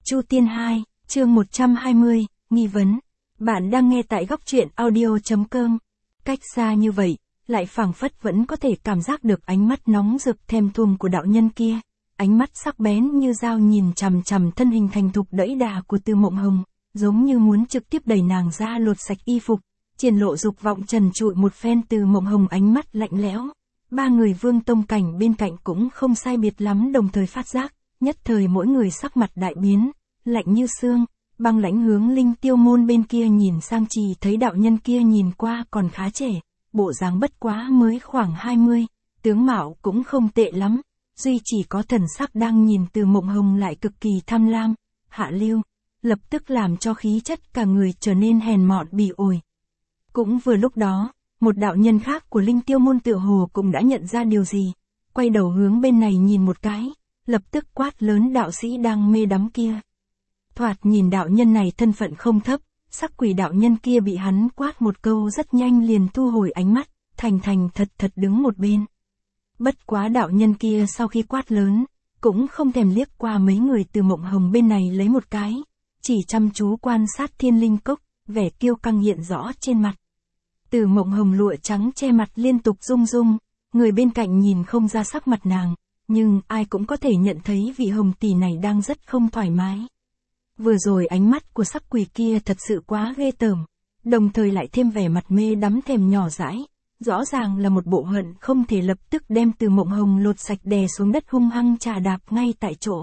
Chu Tiên 2, chương 120, nghi vấn. Bạn đang nghe tại góc truyện audio.com. Cách xa như vậy, lại phảng phất vẫn có thể cảm giác được ánh mắt nóng rực thèm thuồng của đạo nhân kia. Ánh mắt sắc bén như dao nhìn chằm chằm thân hình thành thục đẫy đà của Từ Mộng Hồng, giống như muốn trực tiếp đẩy nàng ra lột sạch y phục, triển lộ dục vọng trần trụi một phen. Từ Mộng Hồng ánh mắt lạnh lẽo. Ba người Vương Tông Cảnh bên cạnh cũng không sai biệt lắm đồng thời phát giác, nhất thời mỗi người sắc mặt đại biến, lạnh như xương, băng lãnh hướng Linh Tiêu Môn bên kia nhìn sang, chỉ thấy đạo nhân kia nhìn qua còn khá trẻ, bộ dáng bất quá mới khoảng 20, tướng mạo cũng không tệ lắm, duy chỉ có thần sắc đang nhìn Từ Mộng Hồng lại cực kỳ tham lam, hạ lưu, lập tức làm cho khí chất cả người trở nên hèn mọn bỉ ổi. Cũng vừa lúc đó, một đạo nhân khác của Linh Tiêu Môn tựa hồ cũng đã nhận ra điều gì, quay đầu hướng bên này nhìn một cái, lập tức quát lớn đạo sĩ đang mê đắm kia. Thoạt nhìn đạo nhân này thân phận không thấp, sắc quỷ đạo nhân kia bị hắn quát một câu rất nhanh liền thu hồi ánh mắt, thành thật thật đứng một bên. Bất quá đạo nhân kia sau khi quát lớn, cũng không thèm liếc qua mấy người Từ Mộng Hồng bên này lấy một cái, chỉ chăm chú quan sát Thiên Linh Cốc, vẻ kiêu căng hiện rõ trên mặt. Từ Mộng Hồng lụa trắng che mặt liên tục rung rung, người bên cạnh nhìn không ra sắc mặt nàng, nhưng ai cũng có thể nhận thấy vị hồng tỷ này đang rất không thoải mái. Vừa rồi ánh mắt của sắc quỷ kia thật sự quá ghê tởm, đồng thời lại thêm vẻ mặt mê đắm thèm nhỏ dãi, rõ ràng là một bộ hận không thể lập tức đem Từ Mộng Hồng lột sạch đè xuống đất hung hăng chà đạp ngay tại chỗ.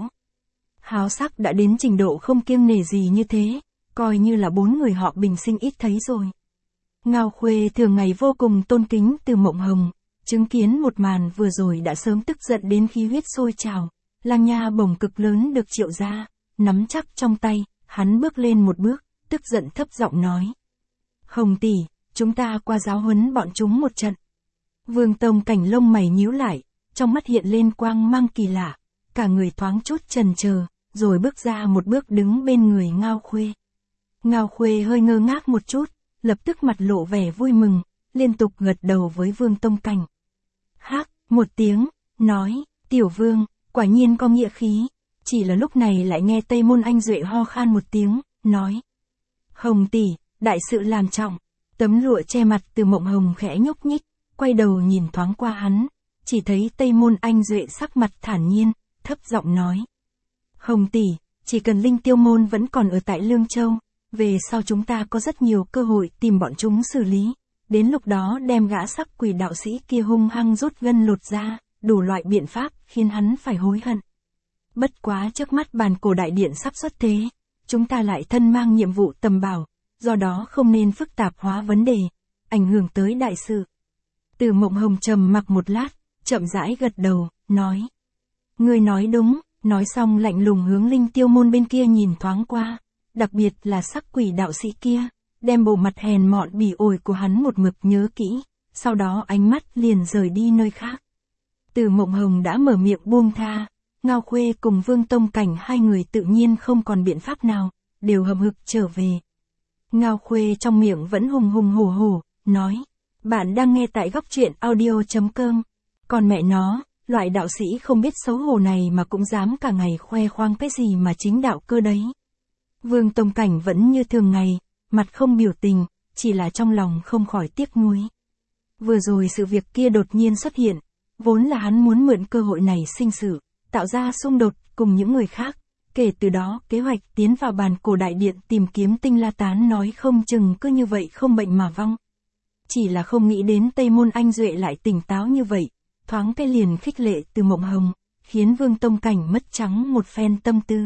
Háo sắc đã đến trình độ không kiêng nể gì như thế, coi như là bốn người họ bình sinh ít thấy rồi. Ngao Khuê thường ngày vô cùng tôn kính Từ Mộng Hồng, chứng kiến một màn vừa rồi đã sớm tức giận đến khí huyết sôi trào, lang nha bổng cực lớn được triệu ra, nắm chắc trong tay, hắn bước lên một bước, tức giận thấp giọng nói. Hồng tỷ, chúng ta qua giáo huấn bọn chúng một trận. Vương Tông Cảnh lông mày nhíu lại, trong mắt hiện lên quang mang kỳ lạ, cả người thoáng chút chần chờ, rồi bước ra một bước đứng bên người Ngao Khuê. Ngao Khuê hơi ngơ ngác một chút, lập tức mặt lộ vẻ vui mừng, liên tục gật đầu với Vương Tông Cảnh. Hác, một tiếng, nói, tiểu vương, quả nhiên có nghĩa khí. Chỉ là lúc này lại nghe Tây Môn Anh Duệ ho khan một tiếng, nói. Hồng tỷ, đại sự làm trọng. Tấm lụa che mặt Từ Mộng Hồng khẽ nhúc nhích, quay đầu nhìn thoáng qua hắn, chỉ thấy Tây Môn Anh Duệ sắc mặt thản nhiên, thấp giọng nói. Hồng tỷ, chỉ cần Linh Tiêu Môn vẫn còn ở tại Lương Châu, về sau chúng ta có rất nhiều cơ hội tìm bọn chúng xử lý, đến lúc đó đem gã sắc quỷ đạo sĩ kia hung hăng rút gân lột ra, đủ loại biện pháp khiến hắn phải hối hận. Bất quá trước mắt bàn cổ đại điện sắp xuất thế, chúng ta lại thân mang nhiệm vụ tầm bảo, do đó không nên phức tạp hóa vấn đề, ảnh hưởng tới đại sự. Từ Mộng Hồng trầm mặc một lát, chậm rãi gật đầu, nói. Ngươi nói đúng, nói xong lạnh lùng hướng Linh Tiêu Môn bên kia nhìn thoáng qua, đặc biệt là sắc quỷ đạo sĩ kia, đem bộ mặt hèn mọn bỉ ổi của hắn một mực nhớ kỹ, sau đó ánh mắt liền rời đi nơi khác. Từ Mộng Hồng đã mở miệng buông tha. Ngao Khuê cùng Vương Tông Cảnh hai người tự nhiên không còn biện pháp nào, đều hậm hực trở về. Ngao Khuê trong miệng vẫn hùng hùng hổ hổ, nói. Bạn đang nghe tại góc truyện audio.com. Còn mẹ nó, loại đạo sĩ không biết xấu hổ này mà cũng dám cả ngày khoe khoang cái gì mà chính đạo cơ đấy. Vương Tông Cảnh vẫn như thường ngày, mặt không biểu tình, chỉ là trong lòng không khỏi tiếc nuối. Vừa rồi sự việc kia đột nhiên xuất hiện, vốn là hắn muốn mượn cơ hội này sinh sự, tạo ra xung đột cùng những người khác, kể từ đó kế hoạch tiến vào bàn cổ đại điện tìm kiếm Tinh La Tán nói không chừng cứ như vậy không bệnh mà vong. Chỉ là không nghĩ đến Tây Môn Anh Duệ lại tỉnh táo như vậy, thoáng cái liền khích lệ Từ Mộng Hồng, khiến Vương Tông Cảnh mất trắng một phen tâm tư.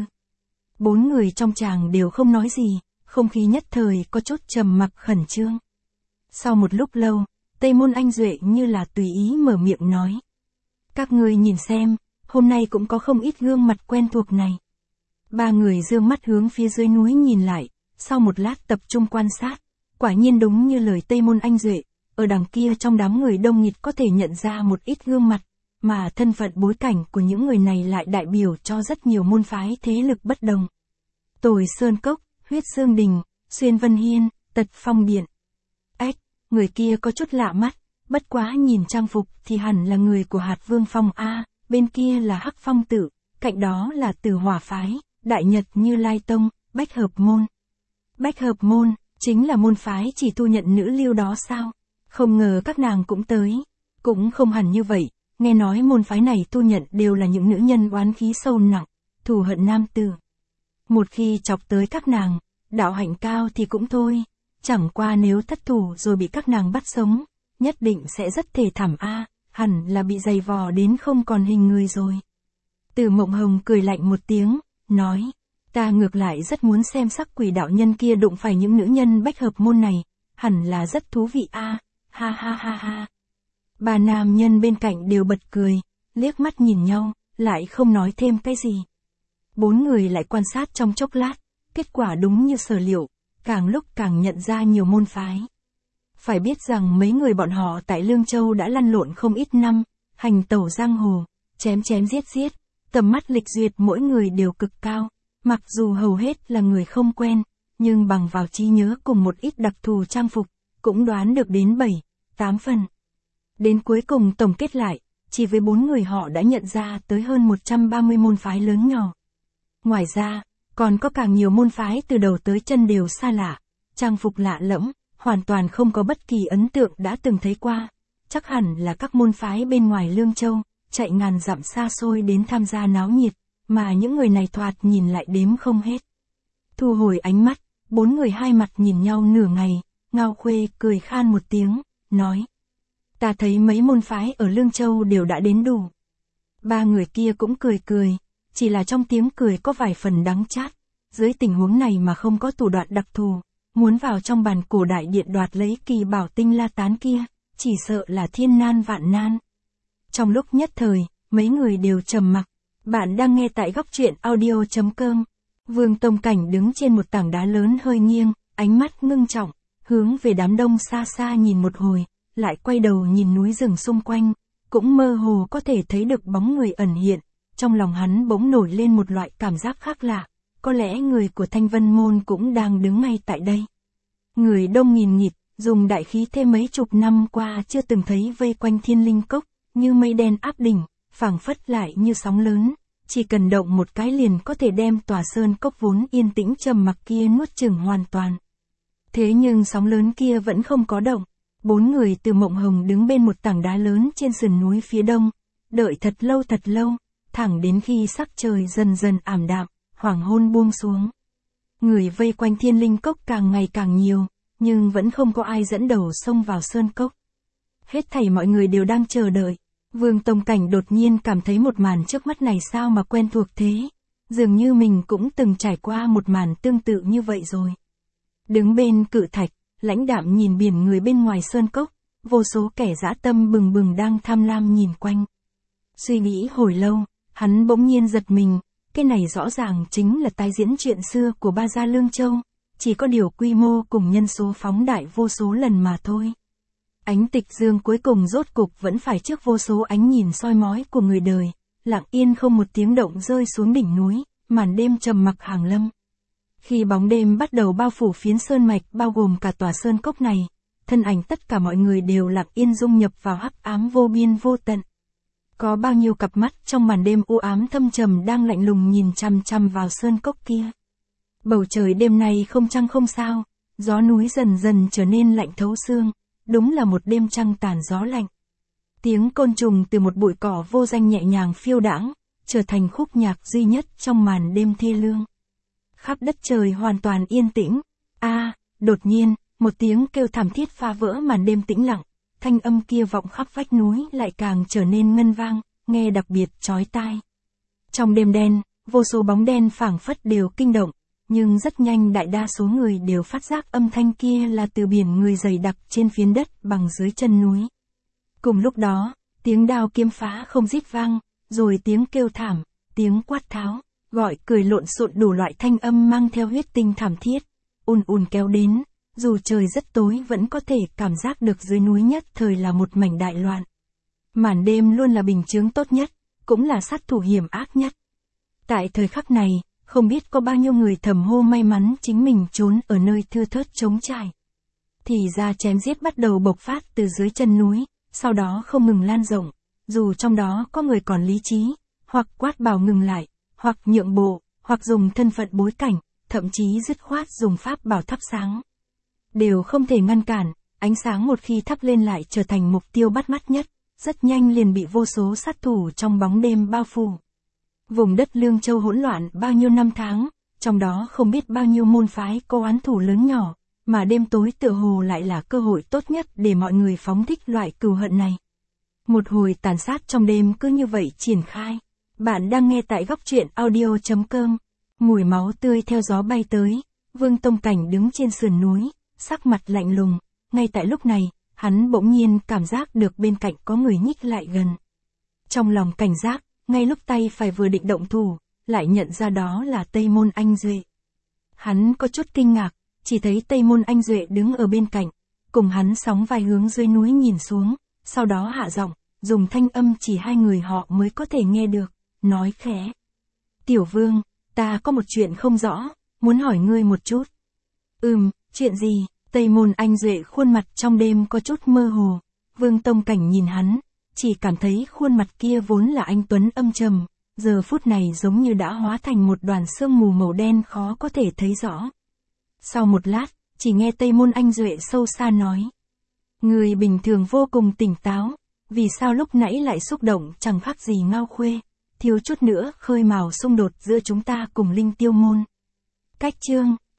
Bốn người trong tràng đều không nói gì, không khí nhất thời có chút trầm mặc khẩn trương. Sau một lúc lâu, Tây Môn Anh Duệ như là tùy ý mở miệng nói. Các ngươi nhìn xem, hôm nay cũng có không ít gương mặt quen thuộc này. Ba người dương mắt hướng phía dưới núi nhìn lại, sau một lát tập trung quan sát, quả nhiên đúng như lời Tây Môn Anh Duệ, ở đằng kia trong đám người đông nghịt có thể nhận ra một ít gương mặt, mà thân phận bối cảnh của những người này lại đại biểu cho rất nhiều môn phái thế lực bất đồng. Tồi Sơn Cốc, Huyết Sương Đình, Xuyên Vân Hiên, Tật Phong Điện. Người kia có chút lạ mắt, bất quá nhìn trang phục thì hẳn là người của Hạt Vương Phong A. Bên kia là Hắc Phong Tự, cạnh đó là Tử Hỏa Phái, Đại Nhật Như Lai Tông, Bách Hợp Môn. Bách Hợp Môn, chính là môn phái chỉ tu nhận nữ lưu đó sao? Không ngờ các nàng cũng tới. Cũng không hẳn như vậy, nghe nói môn phái này tu nhận đều là những nữ nhân oán khí sâu nặng, thù hận nam tử. Một khi chọc tới các nàng, đạo hạnh cao thì cũng thôi, chẳng qua nếu thất thủ rồi bị các nàng bắt sống, nhất định sẽ rất thê thảm hẳn là bị dày vò đến không còn hình người rồi. Từ Mộng Hồng cười lạnh một tiếng, nói, ta ngược lại rất muốn xem sắc quỷ đạo nhân kia đụng phải những nữ nhân Bách Hợp Môn này, hẳn là rất thú vị ha ha ha ha. Ba nam nhân bên cạnh đều bật cười, liếc mắt nhìn nhau, lại không nói thêm cái gì. Bốn người lại quan sát trong chốc lát, kết quả đúng như sở liệu, càng lúc càng nhận ra nhiều môn phái. Phải biết rằng mấy người bọn họ tại Lương Châu đã lăn lộn không ít năm, hành tẩu giang hồ, chém chém giết giết, tầm mắt lịch duyệt mỗi người đều cực cao, mặc dù hầu hết là người không quen, nhưng bằng vào trí nhớ cùng một ít đặc thù trang phục, cũng đoán được đến 7-8 phần. Đến cuối cùng tổng kết lại, chỉ với 4 người họ đã nhận ra tới hơn 130 môn phái lớn nhỏ. Ngoài ra, còn có càng nhiều môn phái từ đầu tới chân đều xa lạ, trang phục lạ lẫm, hoàn toàn không có bất kỳ ấn tượng đã từng thấy qua. Chắc hẳn là các môn phái bên ngoài Lương Châu, chạy ngàn dặm xa xôi đến tham gia náo nhiệt, mà những người này thoạt nhìn lại đếm không hết. Thu hồi ánh mắt, 4 người hai mặt nhìn nhau nửa ngày, Ngao Khuê cười khan một tiếng, nói. Ta thấy mấy môn phái ở Lương Châu đều đã đến đủ. Ba người kia cũng cười cười, chỉ là trong tiếng cười có vài phần đắng chát. Dưới tình huống này mà không có thủ đoạn đặc thù, muốn vào trong bàn cổ đại điện đoạt lấy kỳ bảo tinh la tán kia, chỉ sợ là thiên nan vạn nan. Trong lúc nhất thời, mấy người đều trầm mặc. Bạn đang nghe tại góc truyện audio.com. Vương Tông Cảnh đứng trên một tảng đá lớn hơi nghiêng, ánh mắt ngưng trọng, hướng về đám đông xa xa nhìn một hồi, lại quay đầu nhìn núi rừng xung quanh, cũng mơ hồ có thể thấy được bóng người ẩn hiện. Trong lòng hắn bỗng nổi lên một loại cảm giác khác lạ, có lẽ người của Thanh Vân Môn cũng đang đứng ngay tại đây. Người đông nghìn nghịt, dùng đại khí thêm mấy chục năm qua chưa từng thấy vây quanh Thiên Linh Cốc, như mây đen áp đỉnh, phảng phất lại như sóng lớn, chỉ cần động một cái liền có thể đem tòa sơn cốc vốn yên tĩnh trầm mặc kia nuốt chửng hoàn toàn. Thế nhưng sóng lớn kia vẫn không có động. 4 người từ Mộng Hồng đứng bên một tảng đá lớn trên sườn núi phía đông, đợi thật lâu, thẳng đến khi sắc trời dần dần ảm đạm, hoàng hôn buông xuống. Người vây quanh Thiên Linh Cốc càng ngày càng nhiều, nhưng vẫn không có ai dẫn đầu xông vào sơn cốc. Hết thảy mọi người đều đang chờ đợi. Vương Tông Cảnh đột nhiên cảm thấy một màn trước mắt này sao mà quen thuộc thế, dường như mình cũng từng trải qua một màn tương tự như vậy rồi. Đứng bên cự thạch, lãnh đạm nhìn biển người bên ngoài sơn cốc, vô số kẻ dã tâm bừng bừng đang tham lam nhìn quanh. Suy nghĩ hồi lâu, hắn bỗng nhiên giật mình, cái này rõ ràng chính là tái diễn chuyện xưa của Ba Gia Lương Châu, chỉ có điều quy mô cùng nhân số phóng đại vô số lần mà thôi. Ánh tịch dương cuối cùng rốt cục vẫn phải trước vô số ánh nhìn soi mói của người đời, lặng yên không một tiếng động rơi xuống đỉnh núi, màn đêm trầm mặc hàng lâm. Khi bóng đêm bắt đầu bao phủ phiến sơn mạch bao gồm cả tòa sơn cốc này, thân ảnh tất cả mọi người đều lặng yên dung nhập vào hắc ám vô biên vô tận. Có bao nhiêu cặp mắt trong màn đêm u ám thâm trầm đang lạnh lùng nhìn chằm chằm vào sơn cốc kia. Bầu trời đêm nay không trăng không sao, gió núi dần dần trở nên lạnh thấu xương, đúng là một đêm trăng tàn gió lạnh. Tiếng côn trùng từ một bụi cỏ vô danh nhẹ nhàng phiêu đãng, trở thành khúc nhạc duy nhất trong màn đêm thê lương. Khắp đất trời hoàn toàn yên tĩnh. Đột nhiên, một tiếng kêu thảm thiết phá vỡ màn đêm tĩnh lặng, thanh âm kia vọng khắp vách núi lại càng trở nên ngân vang, nghe đặc biệt chói tai. Trong đêm đen, vô số bóng đen phảng phất đều kinh động, nhưng rất nhanh đại đa số người đều phát giác âm thanh kia là từ biển người dày đặc trên phiến đất bằng dưới chân núi. Cùng lúc đó, tiếng đao kiếm phá không rít vang, rồi tiếng kêu thảm, tiếng quát tháo, gọi cười lộn xộn đủ loại thanh âm mang theo huyết tinh thảm thiết, ùn kéo đến, dù trời rất tối vẫn có thể cảm giác được dưới núi nhất thời là một mảnh đại loạn. Màn đêm luôn là bình chướng tốt nhất, cũng là sát thủ hiểm ác nhất. Tại thời khắc này, không biết có bao nhiêu người thầm hô may mắn chính mình trốn ở nơi thưa thớt trống trải. Thì ra chém giết bắt đầu bộc phát từ dưới chân núi, sau đó không ngừng lan rộng, dù trong đó có người còn lý trí, hoặc quát bảo ngừng lại, hoặc nhượng bộ, hoặc dùng thân phận bối cảnh, thậm chí dứt khoát dùng pháp bảo thắp sáng. Đều không thể ngăn cản, ánh sáng một khi thắp lên lại trở thành mục tiêu bắt mắt nhất, rất nhanh liền bị vô số sát thủ trong bóng đêm bao phủ. Vùng đất Lương Châu hỗn loạn bao nhiêu năm tháng, trong đó không biết bao nhiêu môn phái có oán thù lớn nhỏ, mà đêm tối tựa hồ lại là cơ hội tốt nhất để mọi người phóng thích loại cừu hận này. Một hồi tàn sát trong đêm cứ như vậy triển khai. Bạn đang nghe tại góc truyện audio.com. Mùi máu tươi theo gió bay tới, Vương Tông Cảnh đứng trên sườn núi, sắc mặt lạnh lùng, ngay tại lúc này, hắn bỗng nhiên cảm giác được bên cạnh có người nhích lại gần. Trong lòng cảnh giác, ngay lúc tay phải vừa định động thủ, lại nhận ra đó là Tây Môn Anh Duệ. Hắn có chút kinh ngạc, chỉ thấy Tây Môn Anh Duệ đứng ở bên cạnh, cùng hắn sóng vai hướng dưới núi nhìn xuống, sau đó hạ giọng, dùng thanh âm chỉ hai người họ mới có thể nghe được, nói khẽ. Tiểu Vương, ta có một chuyện không rõ, muốn hỏi ngươi một chút. Chuyện gì? Tây Môn Anh Duệ khuôn mặt trong đêm có chút mơ hồ, Vương Tông Cảnh nhìn hắn, chỉ cảm thấy khuôn mặt kia vốn là anh tuấn âm trầm, giờ phút này giống như đã hóa thành một đoàn sương mù màu đen khó có thể thấy rõ. Sau một lát, chỉ nghe Tây Môn Anh Duệ sâu xa nói. Người bình thường vô cùng tỉnh táo, vì sao lúc nãy lại xúc động chẳng khác gì Ngao Khuê, thiếu chút nữa khơi mào xung đột giữa chúng ta cùng Linh Tiêu Môn. Cách chương